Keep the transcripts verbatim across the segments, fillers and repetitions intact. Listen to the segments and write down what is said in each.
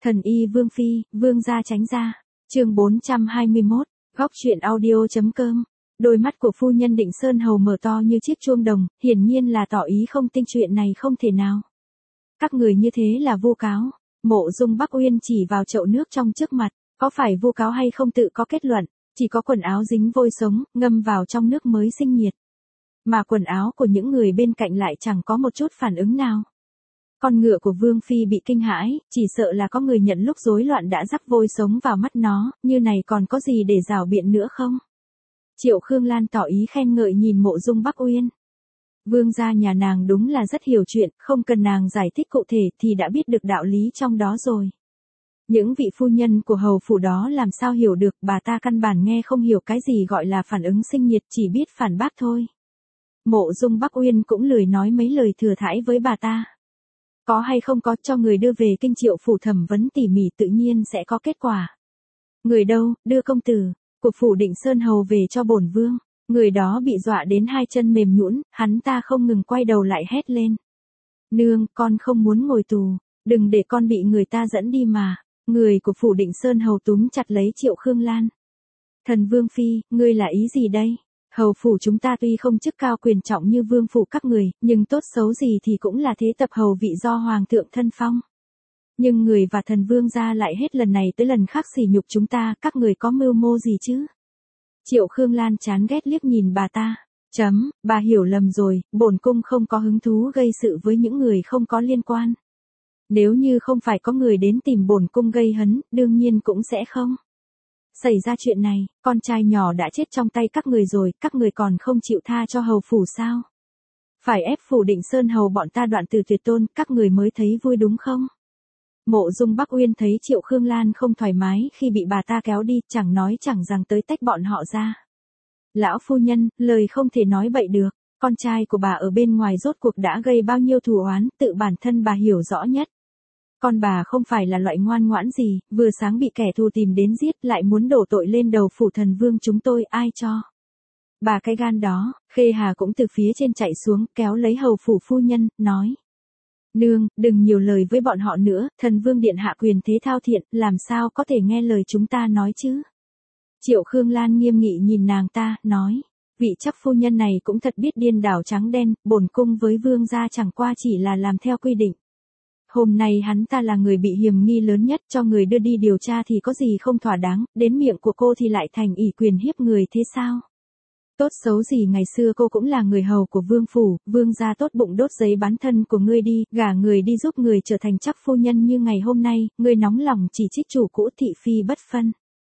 Thần y Vương Phi, Vương gia tránh ra. Chương bốn trăm hai mươi mốt, góc truyện audio.com. Đôi mắt của phu nhân Định Sơn Hầu mở to như chiếc chuông đồng, hiển nhiên là tỏ ý không tin chuyện này không thể nào. Các người như thế là vu cáo. Mộ Dung Bắc Uyên chỉ vào chậu nước trong trước mặt, có phải vu cáo hay không tự có kết luận, chỉ có quần áo dính vôi sống, ngâm vào trong nước mới sinh nhiệt. Mà quần áo của những người bên cạnh lại chẳng có một chút phản ứng nào. Con ngựa của Vương Phi bị kinh hãi, chỉ sợ là có người nhận lúc rối loạn đã rắc vôi sống vào mắt nó, như này còn có gì để rảo biện nữa không? Triệu Khương Lan tỏ ý khen ngợi nhìn Mộ Dung Bắc Uyên. Vương gia nhà nàng đúng là rất hiểu chuyện, không cần nàng giải thích cụ thể thì đã biết được đạo lý trong đó rồi. Những vị phu nhân của hầu phủ đó làm sao hiểu được, bà ta căn bản nghe không hiểu cái gì gọi là phản ứng sinh nhiệt, chỉ biết phản bác thôi. Mộ Dung Bắc Uyên cũng lười nói mấy lời thừa thãi với bà ta. Có hay không có cho người đưa về kinh Triệu phủ thẩm vấn tỉ mỉ tự nhiên sẽ có kết quả. Người đâu, đưa công tử của phủ Định Sơn Hầu về cho bổn vương. Người đó bị dọa đến hai chân mềm nhũn, hắn ta không ngừng quay đầu lại hét lên. Nương, con không muốn ngồi tù, đừng để con bị người ta dẫn đi mà. Người của phủ Định Sơn Hầu túm chặt lấy Triệu Khương Lan. Thần Vương Phi, ngươi là ý gì đây? Hầu phủ chúng ta tuy không chức cao quyền trọng như vương phủ các người, nhưng tốt xấu gì thì cũng là thế tập hầu vị do hoàng thượng thân phong. Nhưng người và thần vương gia lại hết lần này tới lần khác sỉ nhục chúng ta, các người có mưu mô gì chứ? Triệu Khương Lan chán ghét liếc nhìn bà ta. Chấm, bà hiểu lầm rồi, bổn cung không có hứng thú gây sự với những người không có liên quan. Nếu như không phải có người đến tìm bổn cung gây hấn, đương nhiên cũng sẽ không xảy ra chuyện này. Con trai nhỏ đã chết trong tay các người rồi, các người còn không chịu tha cho hầu phủ sao? Phải ép phủ Định Sơn Hầu bọn ta đoạn từ tuyệt tôn, các người mới thấy vui đúng không? Mộ Dung Bắc Uyên thấy Triệu Khương Lan không thoải mái khi bị bà ta kéo đi, chẳng nói chẳng rằng tới tách bọn họ ra. Lão phu nhân, lời không thể nói bậy được, con trai của bà ở bên ngoài rốt cuộc đã gây bao nhiêu thù oán, tự bản thân bà hiểu rõ nhất. Con bà không phải là loại ngoan ngoãn gì, vừa sáng bị kẻ thù tìm đến giết lại muốn đổ tội lên đầu phủ thần vương chúng tôi, ai cho bà cái gan đó. Khê Hà cũng từ phía trên chạy xuống, kéo lấy hầu phủ phu nhân, nói. Nương, đừng nhiều lời với bọn họ nữa, thần vương điện hạ quyền thế thao thiện, làm sao có thể nghe lời chúng ta nói chứ? Triệu Khương Lan nghiêm nghị nhìn nàng ta, nói. Vị chấp phu nhân này cũng thật biết điên đảo trắng đen, bổn cung với vương gia chẳng qua chỉ là làm theo quy định. Hôm nay hắn ta là người bị hiềm nghi lớn nhất, cho người đưa đi điều tra thì có gì không thỏa đáng, đến miệng của cô thì lại thành ỷ quyền hiếp người thế sao? Tốt xấu gì ngày xưa cô cũng là người hầu của vương phủ, vương gia tốt bụng đốt giấy bán thân của ngươi đi, gả người đi giúp người trở thành chắc phu nhân như ngày hôm nay, ngươi nóng lòng chỉ trích chủ cũ thị phi bất phân.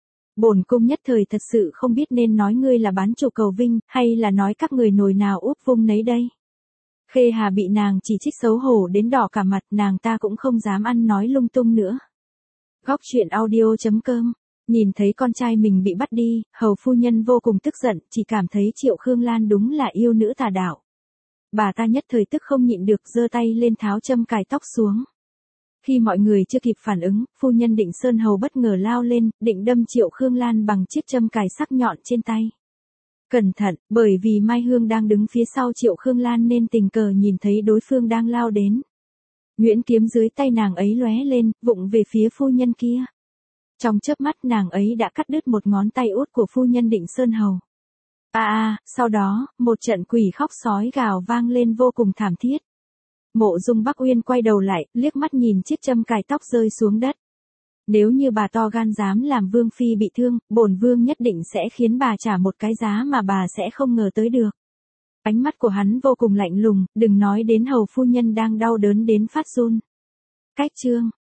Bổn cung nhất thời thật sự không biết nên nói ngươi là bán chủ cầu vinh, hay là nói các người nồi nào úp vung nấy đây. Khê Hà bị nàng chỉ trích xấu hổ đến đỏ cả mặt, nàng ta cũng không dám ăn nói lung tung nữa. Góc truyện audio.com. Nhìn thấy con trai mình bị bắt đi, hầu phu nhân vô cùng tức giận, chỉ cảm thấy Triệu Khương Lan đúng là yêu nữ tà đạo. Bà ta nhất thời tức không nhịn được, giơ tay lên tháo châm cài tóc xuống. Khi mọi người chưa kịp phản ứng, phu nhân Định Sơn Hầu bất ngờ lao lên, định đâm Triệu Khương Lan bằng chiếc châm cài sắc nhọn trên tay. Cẩn thận, bởi vì Mai Hương đang đứng phía sau Triệu Khương Lan nên tình cờ nhìn thấy đối phương đang lao đến. Nhuyễn kiếm dưới tay nàng ấy lóe lên, vụng về phía phu nhân kia. Trong chớp mắt nàng ấy đã cắt đứt một ngón tay út của phu nhân Định Sơn Hầu. À à, sau đó, một trận quỷ khóc sói gào vang lên vô cùng thảm thiết. Mộ Dung Bắc Uyên quay đầu lại, liếc mắt nhìn chiếc châm cài tóc rơi xuống đất. Nếu như bà to gan dám làm vương phi bị thương, bổn vương nhất định sẽ khiến bà trả một cái giá mà bà sẽ không ngờ tới được. Ánh mắt của hắn vô cùng lạnh lùng, đừng nói đến hầu phu nhân đang đau đớn đến phát run. Cách chương